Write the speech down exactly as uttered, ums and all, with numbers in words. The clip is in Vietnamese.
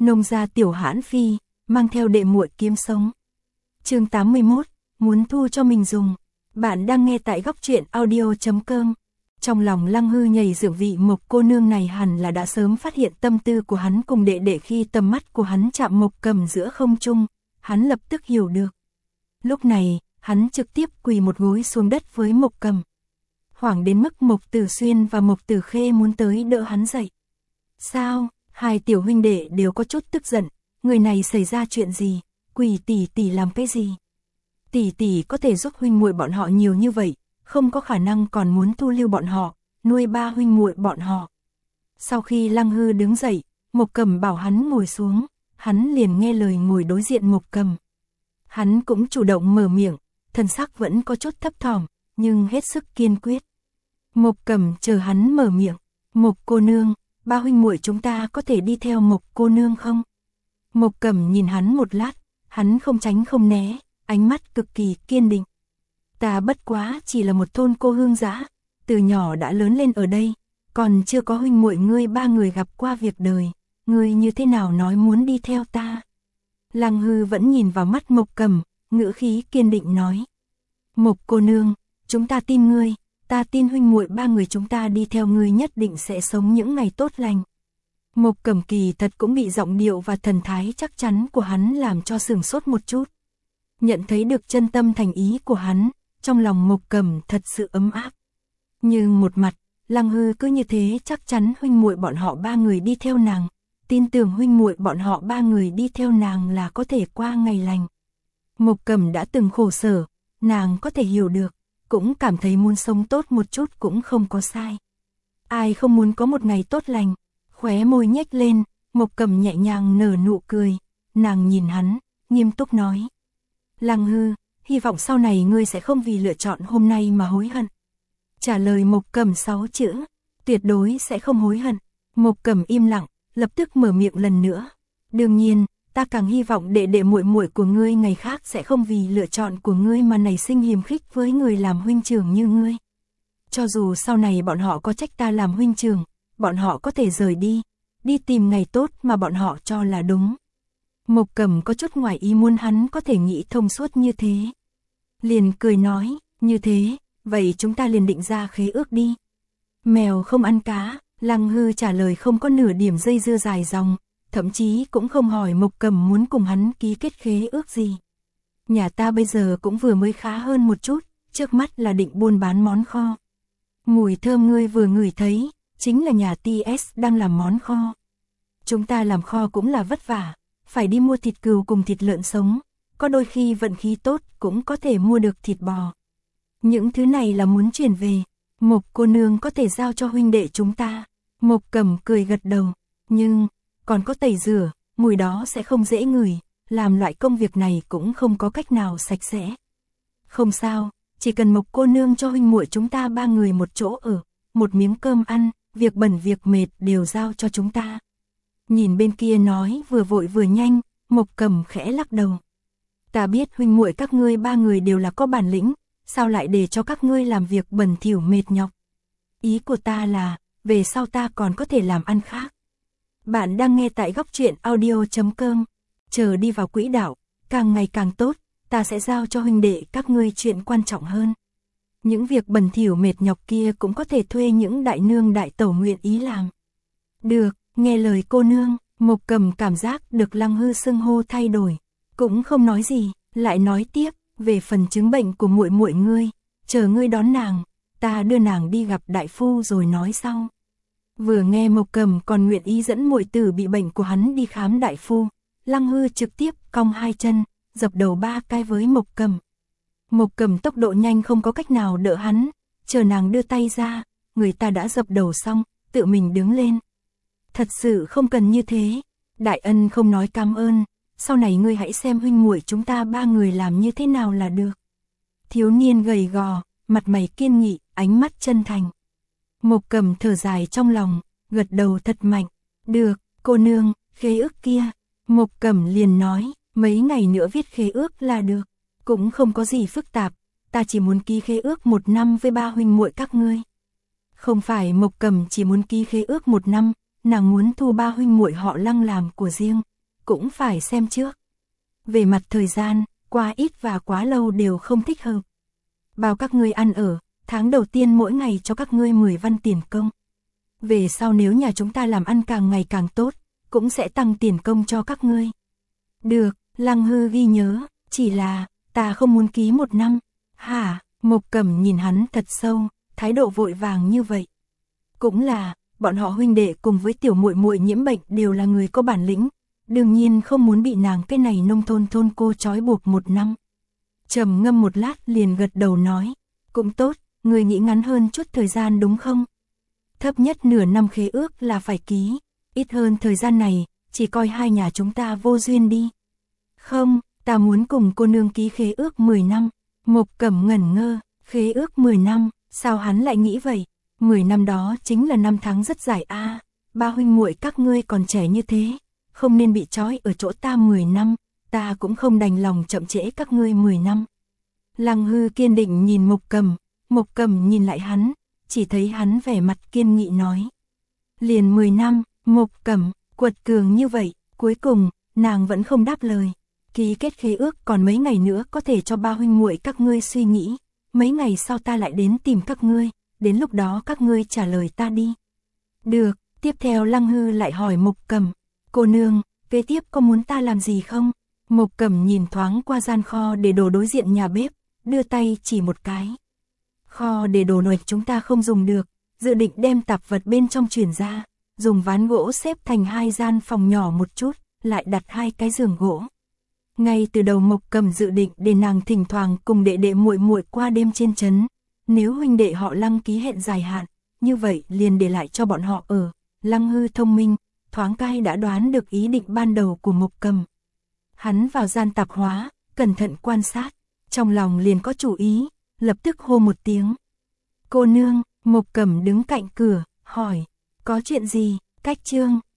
Nông gia Tiểu Hãn Phi, mang theo đệ muội kiếm sống. Chương tám mươi mốt, muốn thu cho mình dùng. Bạn đang nghe tại góc truyện audio chấm com. Trong lòng Lăng Hư nhảy dựng vị Mộc cô nương này hẳn là đã sớm phát hiện tâm tư của hắn cùng đệ đệ khi tầm mắt của hắn chạm Mộc Cầm giữa không trung, hắn lập tức hiểu được. Lúc này, hắn trực tiếp quỳ một gối xuống đất với Mộc Cầm. Hoảng đến mức Mộc Tử Xuyên và Mộc Tử Khê muốn tới đỡ hắn dậy. Sao? Hai tiểu huynh đệ đều có chút tức giận, người này xảy ra chuyện gì, quỳ tỷ tỷ làm cái gì? Tỷ tỷ có thể giúp huynh muội bọn họ nhiều như vậy, không có khả năng còn muốn thu lưu bọn họ, nuôi ba huynh muội bọn họ. Sau khi Lăng Hư đứng dậy, Mộc Cầm bảo hắn ngồi xuống, hắn liền nghe lời ngồi đối diện Mộc Cầm. Hắn cũng chủ động mở miệng, thân sắc vẫn có chút thấp thỏm, nhưng hết sức kiên quyết. Mộc Cầm chờ hắn mở miệng, Mộc cô nương, ba huynh muội chúng ta có thể đi theo Mộc cô nương không? Mộc Cầm nhìn hắn một lát, hắn không tránh không né, ánh mắt cực kỳ kiên định. Ta bất quá chỉ là một thôn cô hương dã, từ nhỏ đã lớn lên ở đây, còn chưa có huynh muội ngươi ba người gặp qua việc đời, ngươi như thế nào nói muốn đi theo ta? Lăng Hư vẫn nhìn vào mắt Mộc Cầm, ngữ khí kiên định nói. Mộc cô nương, chúng ta tin ngươi, ta tin huynh muội ba người chúng ta đi theo ngươi nhất định sẽ sống những ngày tốt lành. Mộc Cầm kỳ thật cũng bị giọng điệu và thần thái chắc chắn của hắn làm cho sửng sốt một chút. Nhận thấy được chân tâm thành ý của hắn, trong lòng Mộc Cầm thật sự ấm áp. Nhưng một mặt, Lăng Hư cứ như thế chắc chắn huynh muội bọn họ ba người đi theo nàng, tin tưởng huynh muội bọn họ ba người đi theo nàng là có thể qua ngày lành. Mộc Cầm đã từng khổ sở, nàng có thể hiểu được, cũng cảm thấy muốn sống tốt một chút cũng không có sai. Ai không muốn có một ngày tốt lành, khóe môi nhếch lên, Mộc Cầm nhẹ nhàng nở nụ cười, nàng nhìn hắn, nghiêm túc nói. Lăng Hư, hy vọng sau này ngươi sẽ không vì lựa chọn hôm nay mà hối hận. Trả lời Mộc Cầm sáu chữ, tuyệt đối sẽ không hối hận. Mộc Cầm im lặng, lập tức mở miệng lần nữa. Đương nhiên, ta càng hy vọng đệ đệ muội muội của ngươi ngày khác sẽ không vì lựa chọn của ngươi mà nảy sinh hiềm khích với người làm huynh trưởng như ngươi. Cho dù sau này bọn họ có trách ta làm huynh trưởng, bọn họ có thể rời đi, đi tìm ngày tốt mà bọn họ cho là đúng. Mộc Cầm có chút ngoài ý muốn hắn có thể nghĩ thông suốt như thế. Liền cười nói, như thế, vậy chúng ta liền định ra khế ước đi. Mèo không ăn cá, Lăng Hư trả lời không có nửa điểm dây dưa dài dòng, thậm chí cũng không hỏi Mộc Cầm muốn cùng hắn ký kết khế ước gì. Nhà ta bây giờ cũng vừa mới khá hơn một chút, trước mắt là định buôn bán món kho. Mùi thơm ngươi vừa ngửi thấy, chính là nhà tê ét đang làm món kho. Chúng ta làm kho cũng là vất vả, phải đi mua thịt cừu cùng thịt lợn sống, có đôi khi vận khí tốt cũng có thể mua được thịt bò. Những thứ này là muốn chuyển về, Mộc cô nương có thể giao cho huynh đệ chúng ta. Mộc Cầm cười gật đầu, nhưng còn có tẩy rửa, mùi đó sẽ không dễ ngửi, làm loại công việc này cũng không có cách nào sạch sẽ. Không sao, chỉ cần Mộc cô nương cho huynh muội chúng ta ba người một chỗ ở, một miếng cơm ăn, việc bẩn việc mệt đều giao cho chúng ta. Nhìn bên kia nói vừa vội vừa nhanh, Mộc Cầm khẽ lắc đầu. Ta biết huynh muội các ngươi ba người đều là có bản lĩnh, sao lại để cho các ngươi làm việc bẩn thỉu mệt nhọc. Ý của ta là, về sau ta còn có thể làm ăn khác. Bạn đang nghe tại góc truyện audio chấm com. Chờ đi vào quỹ đạo, càng ngày càng tốt, ta sẽ giao cho huynh đệ các ngươi chuyện quan trọng hơn. Những việc bẩn thỉu mệt nhọc kia cũng có thể thuê những đại nương đại tẩu nguyện ý làm. Được, nghe lời cô nương, Mộc Cầm cảm giác được Lăng Hư xưng hô thay đổi, cũng không nói gì, lại nói tiếp, về phần chứng bệnh của muội muội ngươi, chờ ngươi đón nàng, ta đưa nàng đi gặp đại phu rồi nói sau. Vừa nghe Mộc Cầm còn nguyện ý dẫn muội tử bị bệnh của hắn đi khám đại phu, Lăng Hư trực tiếp cong hai chân, dập đầu ba cái với Mộc Cầm. Mộc Cầm tốc độ nhanh không có cách nào đỡ hắn, chờ nàng đưa tay ra, người ta đã dập đầu xong, tự mình đứng lên. Thật sự không cần như thế, đại ân không nói cảm ơn, sau này ngươi hãy xem huynh muội chúng ta ba người làm như thế nào là được. Thiếu niên gầy gò, mặt mày kiên nghị, ánh mắt chân thành. Mộc Cầm thở dài trong lòng, gật đầu thật mạnh. Được, cô nương, khế ước kia. Mộc Cầm liền nói, mấy ngày nữa viết khế ước là được. Cũng không có gì phức tạp, ta chỉ muốn ký khế ước một năm với ba huynh muội các ngươi. Không phải Mộc Cầm chỉ muốn ký khế ước một năm, nàng muốn thu ba huynh muội họ Lăng làm của riêng, cũng phải xem trước. Về mặt thời gian, quá ít và quá lâu đều không thích hợp. Bao các ngươi ăn ở, tháng đầu tiên mỗi ngày cho các ngươi mười văn tiền công. Về sau nếu nhà chúng ta làm ăn càng ngày càng tốt, cũng sẽ tăng tiền công cho các ngươi. Được, Lăng Hư ghi nhớ, chỉ là, ta không muốn ký một năm. Hả, Mộc Cẩm nhìn hắn thật sâu, thái độ vội vàng như vậy. Cũng là, bọn họ huynh đệ cùng với tiểu muội muội nhiễm bệnh đều là người có bản lĩnh, đương nhiên không muốn bị nàng cái này nông thôn thôn cô trói buộc một năm. Trầm ngâm một lát liền gật đầu nói, cũng tốt, người nghĩ ngắn hơn chút thời gian đúng không? Thấp nhất nửa năm khế ước là phải ký, ít hơn thời gian này, chỉ coi hai nhà chúng ta vô duyên đi. Không, ta muốn cùng cô nương ký khế ước mười năm. Mộc Cẩm ngẩn ngơ, khế ước mười năm, sao hắn lại nghĩ vậy? mười năm đó chính là năm tháng rất dài a. À, ba huynh muội các ngươi còn trẻ như thế, không nên bị trói ở chỗ ta mười năm, ta cũng không đành lòng chậm trễ các ngươi mười năm. Lăng Hư kiên định nhìn Mộc Cẩm, Mộc Cẩm nhìn lại hắn, chỉ thấy hắn vẻ mặt kiên nghị nói. Liền mười năm, Mộc Cẩm, quật cường như vậy, cuối cùng, nàng vẫn không đáp lời. Ký kết khế ước còn mấy ngày nữa có thể cho ba huynh muội các ngươi suy nghĩ, mấy ngày sau ta lại đến tìm các ngươi, đến lúc đó các ngươi trả lời ta đi. Được, tiếp theo Lăng Hư lại hỏi Mộc Cẩm, cô nương, kế tiếp có muốn ta làm gì không? Mộc Cẩm nhìn thoáng qua gian kho để đồ đối diện nhà bếp, đưa tay chỉ một cái. Kho để đồ này chúng ta không dùng được, dự định đem tạp vật bên trong chuyển ra, dùng ván gỗ xếp thành hai gian phòng nhỏ một chút, lại đặt hai cái giường gỗ. Ngay từ đầu Mộc Cẩm dự định để nàng thỉnh thoảng cùng đệ đệ muội muội qua đêm trên trấn, nếu huynh đệ họ Lăng ký hẹn dài hạn, như vậy liền để lại cho bọn họ ở. Lăng Hư thông minh, thoáng cái đã đoán được ý định ban đầu của Mộc Cẩm. Hắn vào gian tạp hóa, cẩn thận quan sát, trong lòng liền có chủ ý, lập tức hô một tiếng. Cô nương, Mộc Cẩm đứng cạnh cửa, hỏi, có chuyện gì? Cách Trương,